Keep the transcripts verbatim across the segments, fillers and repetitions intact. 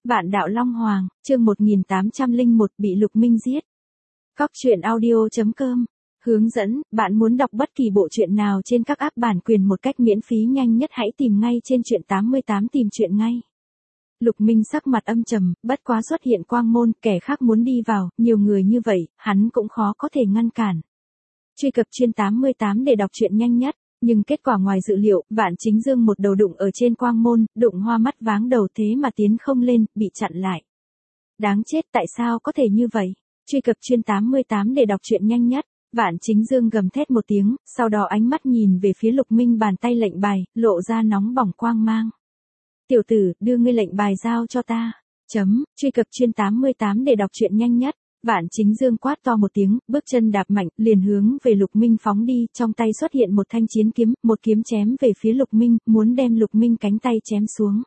Vạn đạo Long Hoàng, chương một nghìn tám trăm lẻ một bị Lục Minh giết. Cóc truyện audio chấm com. Hướng dẫn, bạn muốn đọc bất kỳ bộ truyện nào trên các app bản quyền một cách miễn phí nhanh nhất hãy tìm ngay trên truyện tám mươi tám tìm truyện ngay. Lục Minh sắc mặt âm trầm, bất quá xuất hiện quang môn, kẻ khác muốn đi vào, nhiều người như vậy, hắn cũng khó có thể ngăn cản. Truy cập truyện tám mươi tám để đọc truyện nhanh nhất. Nhưng kết quả ngoài dự liệu, Vạn Chính Dương một đầu đụng ở trên quang môn, đụng hoa mắt váng đầu thế mà tiến không lên, bị chặn lại. Đáng chết, tại sao có thể như vậy? Truy cập truyện tám mươi tám để đọc truyện nhanh nhất. Vạn Chính Dương gầm thét một tiếng, sau đó ánh mắt nhìn về phía Lục Minh, bàn tay lệnh bài, lộ ra nóng bỏng quang mang. Tiểu tử, đưa ngươi lệnh bài giao cho ta. Chấm, truy cập truyện tám mươi tám để đọc truyện nhanh nhất. Vạn Chính Dương quát to một tiếng, bước chân đạp mạnh, liền hướng về Lục Minh phóng đi, trong tay xuất hiện một thanh chiến kiếm, một kiếm chém về phía Lục Minh, muốn đem Lục Minh cánh tay chém xuống.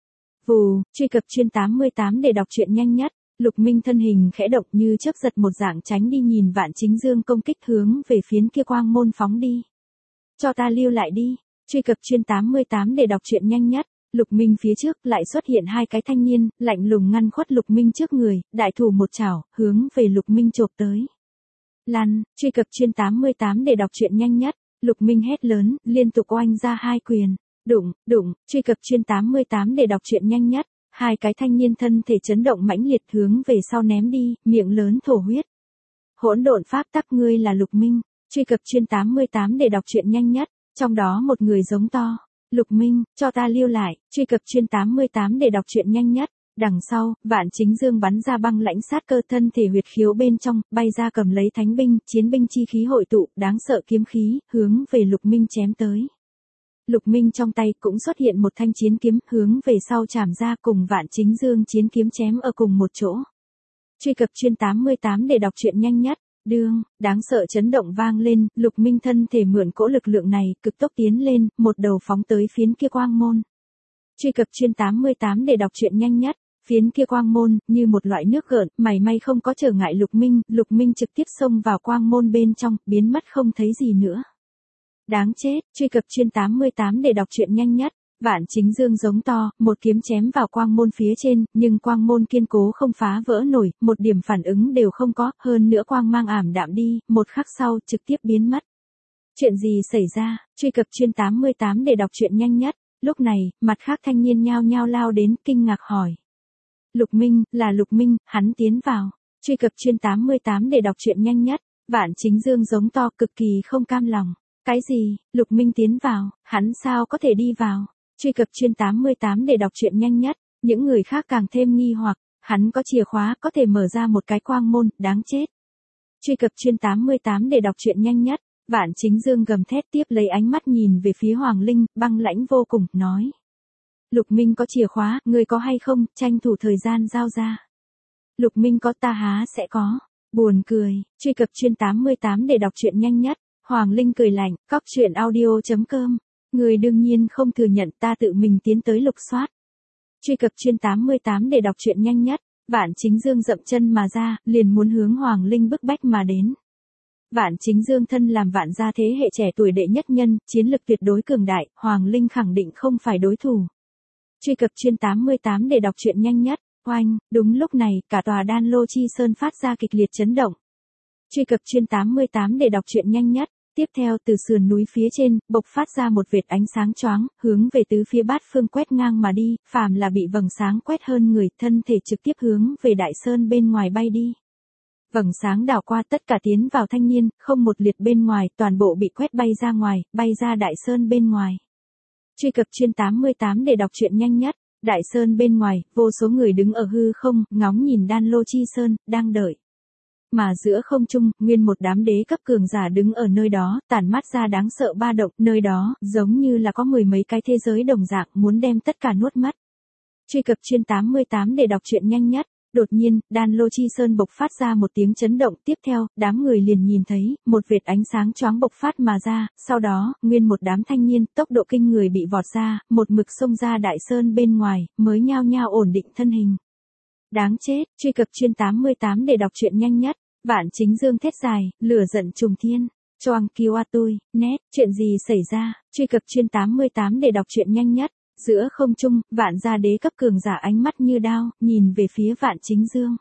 Vù, truy cập truyện tám mươi tám để đọc truyện nhanh nhất. Lục Minh thân hình khẽ động như chớp giật một dạng tránh đi, nhìn Vạn Chính Dương công kích hướng về phiến kia quang môn phóng đi. Cho ta lưu lại đi. Truy cập truyện tám mươi tám để đọc truyện nhanh nhất. Lục Minh phía trước lại xuất hiện hai cái thanh niên, lạnh lùng ngăn khuất Lục Minh trước người, đại thủ một chảo, hướng về Lục Minh chộp tới. Lăn, truy cập truyện tám mươi tám để đọc truyện nhanh nhất. Lục Minh hét lớn, liên tục oanh ra hai quyền. Đụng, đụng, truy cập truyện tám mươi tám để đọc truyện nhanh nhất. Hai cái thanh niên thân thể chấn động mãnh liệt hướng về sau ném đi, miệng lớn thổ huyết. Hỗn độn pháp tắc, ngươi là Lục Minh. Truy cập truyện tám mươi tám để đọc truyện nhanh nhất. Trong đó một người giống to. Lục Minh, cho ta lưu lại. Truy cập truyện tám mươi tám để đọc truyện nhanh nhất. Đằng sau, Vạn Chính Dương bắn ra băng lãnh sát cơ, thân thể huyệt khiếu bên trong, bay ra cầm lấy thánh binh, chiến binh chi khí hội tụ, đáng sợ kiếm khí, hướng về Lục Minh chém tới. Lục Minh trong tay cũng xuất hiện một thanh chiến kiếm, hướng về sau chạm ra, cùng Vạn Chính Dương chiến kiếm chém ở cùng một chỗ. Truy cập truyện tám mươi tám để đọc truyện nhanh nhất. Đương, đáng sợ chấn động vang lên, Lục Minh thân thể mượn cỗ lực lượng này, cực tốc tiến lên, một đầu phóng tới phiến kia quang môn. Truy cập truyện tám mươi tám để đọc truyện nhanh nhất. Phiến kia quang môn, như một loại nước gợn, mảy may không có trở ngại Lục Minh, Lục Minh trực tiếp xông vào quang môn bên trong, biến mất không thấy gì nữa. Đáng chết, truy cập truyện tám mươi tám để đọc truyện nhanh nhất. Vạn Chính Dương giống to, một kiếm chém vào quang môn phía trên, nhưng quang môn kiên cố không phá vỡ nổi, một điểm phản ứng đều không có, hơn nữa quang mang ảm đạm đi, một khắc sau trực tiếp biến mất. Chuyện gì xảy ra? Truy cập truyện tám mươi tám để đọc truyện nhanh nhất. Lúc này, mặt khác thanh niên nhao nhao lao đến, kinh ngạc hỏi. Lục Minh, là Lục Minh, hắn tiến vào. Truy cập truyện tám mươi tám để đọc truyện nhanh nhất. Vạn Chính Dương giống to, cực kỳ không cam lòng. Cái gì? Lục Minh tiến vào, hắn sao có thể đi vào? Truy cập truyện tám mươi tám để đọc truyện nhanh nhất. Những người khác càng thêm nghi hoặc, hắn có chìa khóa có thể mở ra một cái quang môn, đáng chết. Truy cập truyện tám mươi tám để đọc truyện nhanh nhất. Vạn Chính Dương gầm thét, tiếp lấy ánh mắt nhìn về phía Hoàng Linh, băng lãnh vô cùng, nói. Lục Minh có chìa khóa, ngươi có hay không, tranh thủ thời gian giao ra. Lục Minh có, ta há sẽ có. Buồn cười. Truy cập truyện tám mươi tám để đọc truyện nhanh nhất. Hoàng Linh cười lạnh, cóc truyện audio chấm com. Người đương nhiên không thừa nhận, ta tự mình tiến tới lục soát. Truy cập truyện tám mươi tám để đọc truyện nhanh nhất. Vạn Chính Dương dậm chân mà ra, liền muốn hướng Hoàng Linh bức bách mà đến. Vạn Chính Dương thân làm Vạn gia thế hệ trẻ tuổi đệ nhất nhân, chiến lực tuyệt đối cường đại, Hoàng Linh khẳng định không phải đối thủ. Truy cập truyện tám mươi tám để đọc truyện nhanh nhất. Oanh, đúng lúc này, cả tòa Đan Lô Chi Sơn phát ra kịch liệt chấn động. Truy cập truyện tám mươi tám để đọc truyện nhanh nhất. Tiếp theo, từ sườn núi phía trên, bộc phát ra một vệt ánh sáng choáng, hướng về tứ phía bát phương quét ngang mà đi, phàm là bị vầng sáng quét hơn người, thân thể trực tiếp hướng về Đại Sơn bên ngoài bay đi. Vầng sáng đảo qua tất cả tiến vào thanh niên, không một liệt bên ngoài, toàn bộ bị quét bay ra ngoài, bay ra Đại Sơn bên ngoài. Truy cập truyện tám mươi tám để đọc truyện nhanh nhất. Đại Sơn bên ngoài, vô số người đứng ở hư không, ngóng nhìn Đan Lô Chi Sơn, đang đợi. Mà giữa không trung, nguyên một đám đế cấp cường giả đứng ở nơi đó, tản mát ra đáng sợ ba động, nơi đó, giống như là có mười mấy cái thế giới đồng dạng, muốn đem tất cả nuốt mất. Truy cập truyện tám mươi tám để đọc truyện nhanh nhất. Đột nhiên, Đan Lô Chi Sơn bộc phát ra một tiếng chấn động, tiếp theo, đám người liền nhìn thấy, một vệt ánh sáng choáng bộc phát mà ra, sau đó, nguyên một đám thanh niên, tốc độ kinh người bị vọt ra, một mực xông ra Đại Sơn bên ngoài, mới nhao nhao ổn định thân hình. Đáng chết, truy cập truyện tám mươi tám để đọc truyện nhanh nhất. Vạn Chính Dương thét dài, lửa giận trùng thiên. Choang kiêu a tôi, nét, chuyện gì xảy ra? Truy cập truyện tám mươi tám để đọc truyện nhanh nhất. Giữa không trung, vạn gia đế cấp cường giả ánh mắt như đao, nhìn về phía Vạn Chính Dương.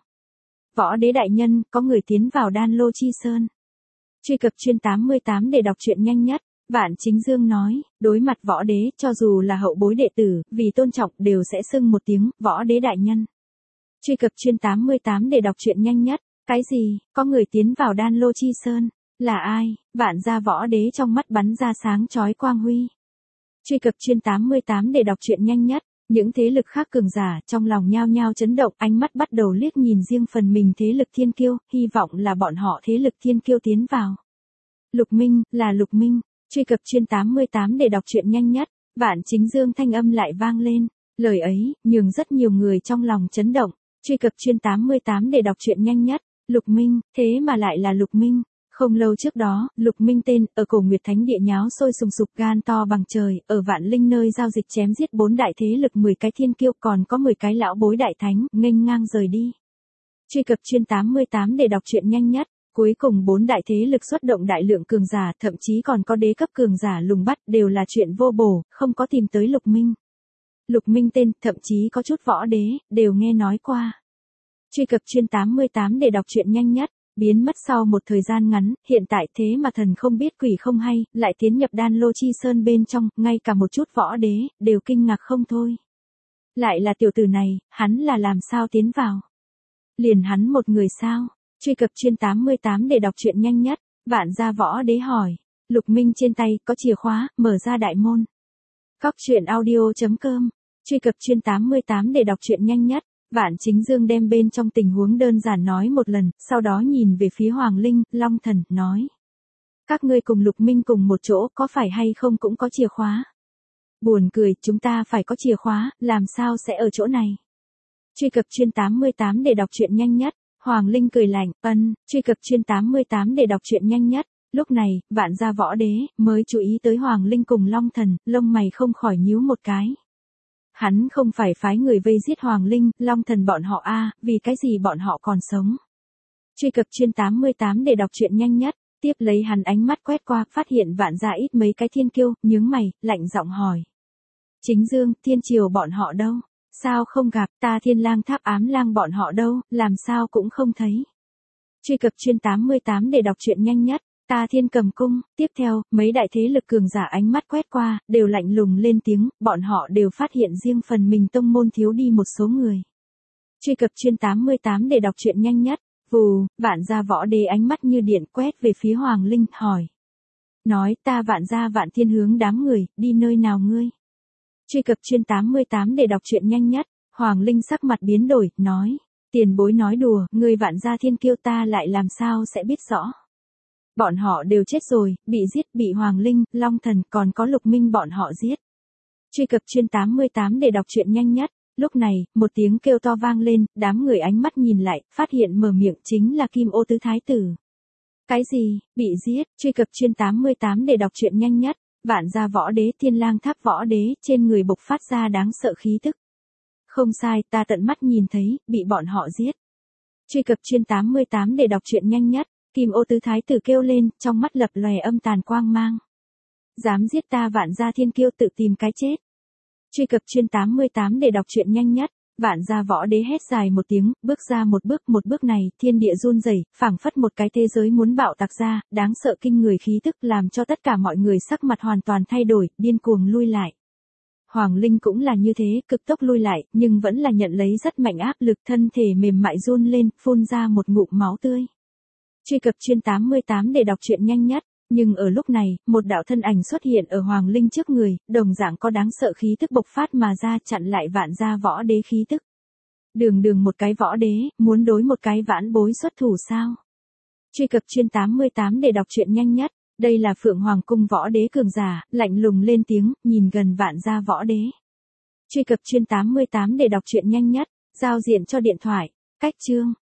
Võ đế đại nhân, có người tiến vào đan lô chi sơn. Truy cập chuyên tám mươi tám để đọc truyện nhanh nhất. Vạn Chính Dương nói, đối mặt võ đế, cho dù là hậu bối đệ tử, vì tôn trọng đều sẽ xưng một tiếng, võ đế đại nhân. Truy cập chuyên tám mươi tám để đọc truyện nhanh nhất. Cái gì, có người tiến vào đan lô chi sơn? Là ai? Vạn gia võ đế trong mắt bắn ra sáng chói quang huy. Truy cập chuyên tám mươi tám để đọc truyện nhanh nhất. Những thế lực khác cường giả trong lòng nhao nhao chấn động, ánh mắt bắt đầu liếc nhìn riêng phần mình thế lực thiên kiêu, hy vọng là bọn họ thế lực thiên kiêu tiến vào. Lục Minh, là Lục Minh. Truy cập chuyên tám mươi tám để đọc truyện nhanh nhất. Vạn Chính Dương thanh âm lại vang lên. Lời ấy, nhường rất nhiều người trong lòng chấn động. Truy cập chuyên tám mươi tám để đọc truyện nhanh nhất. Lục Minh, thế mà lại là Lục Minh. Không lâu trước đó, Lục Minh tên, ở Cổ Nguyệt Thánh địa nháo sôi sùng sục gan to bằng trời, ở Vạn Linh nơi giao dịch chém giết bốn đại thế lực mười cái thiên kiêu còn có mười cái lão bối đại thánh, nghênh ngang rời đi. Truy cập chuyên tám mươi tám để đọc truyện nhanh nhất. Cuối cùng bốn đại thế lực xuất động đại lượng cường giả, thậm chí còn có đế cấp cường giả lùng bắt, đều là chuyện vô bổ, không có tìm tới Lục Minh. Lục Minh tên, thậm chí có chút võ đế, đều nghe nói qua. Truy cập chuyên tám mươi tám để đọc truyện nhanh nhất. Biến mất sau một thời gian ngắn, hiện tại thế mà thần không biết quỷ không hay, lại tiến nhập đan lô chi sơn bên trong, ngay cả một chút võ đế, đều kinh ngạc không thôi. Lại là tiểu tử này, hắn là làm sao tiến vào? Liền hắn một người sao? Truy cập chuyên tám mươi tám để đọc truyện nhanh nhất. Vạn gia võ đế hỏi. Lục Minh trên tay, có chìa khóa, mở ra đại môn. Cóc truyện audio chấm com. Truy cập chuyên tám mươi tám để đọc truyện nhanh nhất. Vạn Chính Dương đem bên trong tình huống đơn giản nói một lần, sau đó nhìn về phía Hoàng Linh, Long Thần, nói. Các ngươi cùng Lục Minh cùng một chỗ, có phải hay không cũng có chìa khóa? Buồn cười, chúng ta phải có chìa khóa, làm sao sẽ ở chỗ này? Truy cập chuyên tám mươi tám để đọc truyện nhanh nhất. Hoàng Linh cười lạnh, ân, truy cập chuyên tám mươi tám để đọc truyện nhanh nhất. Lúc này, Vạn gia võ đế, mới chú ý tới Hoàng Linh cùng Long Thần, lông mày không khỏi nhíu một cái. Hắn không phải phái người vây giết Hoàng Linh, Long Thần bọn họ a, à, vì cái gì bọn họ còn sống. Truy cập chuyên tám mươi tám để đọc truyện nhanh nhất. Tiếp lấy hắn ánh mắt quét qua, phát hiện Vạn gia ít mấy cái thiên kiêu, nhướng mày, lạnh giọng hỏi. Chính Dương, Thiên Triều bọn họ đâu? Sao không gặp, ta Thiên Lang Tháp Ám Lang bọn họ đâu, làm sao cũng không thấy. Truy cập chuyên tám mươi tám để đọc truyện nhanh nhất. Ta Thiên Cầm Cung. Tiếp theo, mấy đại thế lực cường giả ánh mắt quét qua, đều lạnh lùng lên tiếng, bọn họ đều phát hiện riêng phần mình tông môn thiếu đi một số người. Truy cập chuyên tám mươi tám để đọc truyện nhanh nhất. Vù, Vạn gia võ đế ánh mắt như điện quét về phía Hoàng Linh, hỏi. Nói, ta Vạn gia Vạn Thiên hướng đám người, đi nơi nào ngươi? Truy cập chuyên tám mươi tám để đọc truyện nhanh nhất. Hoàng Linh sắc mặt biến đổi, nói. Tiền bối nói đùa, người Vạn gia thiên kiêu ta lại làm sao sẽ biết rõ. Bọn họ đều chết rồi, bị giết, bị Hoàng Linh, Long Thần, còn có Lục Minh bọn họ giết. Truy cập chuyên tám mươi tám để đọc truyện nhanh nhất. Lúc này, một tiếng kêu to vang lên, đám người ánh mắt nhìn lại, phát hiện mở miệng chính là Kim Ô Tứ Thái Tử. Cái gì, bị giết? Truy cập chuyên tám mươi tám để đọc truyện nhanh nhất. Vạn gia võ đế, Thiên Lang Tháp võ đế, trên người bộc phát ra đáng sợ khí tức. Không sai, ta tận mắt nhìn thấy, bị bọn họ giết. Truy cập chuyên tám mươi tám để đọc truyện nhanh nhất. Kim Ô Tứ Thái Tử kêu lên, trong mắt lập lòe âm tàn quang mang. Dám giết ta Vạn gia thiên kiêu tự tìm cái chết. Truy cập chuyên tám mươi tám để đọc truyện nhanh nhất. Vạn gia võ đế hét dài một tiếng, bước ra một bước, một bước này, thiên địa run rẩy, phảng phất một cái thế giới muốn bạo tạc ra, đáng sợ kinh người khí tức làm cho tất cả mọi người sắc mặt hoàn toàn thay đổi, điên cuồng lui lại. Hoàng Linh cũng là như thế, cực tốc lui lại, nhưng vẫn là nhận lấy rất mạnh áp lực, thân thể mềm mại run lên, phun ra một ngụm máu tươi. Truy cập chuyên tám mươi tám để đọc truyện nhanh nhất. Nhưng ở lúc này, một đạo thân ảnh xuất hiện ở Hoàng Linh trước người, đồng dạng có đáng sợ khí tức bộc phát mà ra chặn lại Vạn gia võ đế khí tức. Đường đường một cái võ đế, muốn đối một cái vãn bối xuất thủ sao? Truy cập chuyên tám mươi tám để đọc truyện nhanh nhất. Đây là Phượng Hoàng cung võ đế cường giả, lạnh lùng lên tiếng, nhìn gần Vạn gia võ đế. Truy cập chuyên tám mươi tám để đọc truyện nhanh nhất. Giao diện cho điện thoại. Cách chương.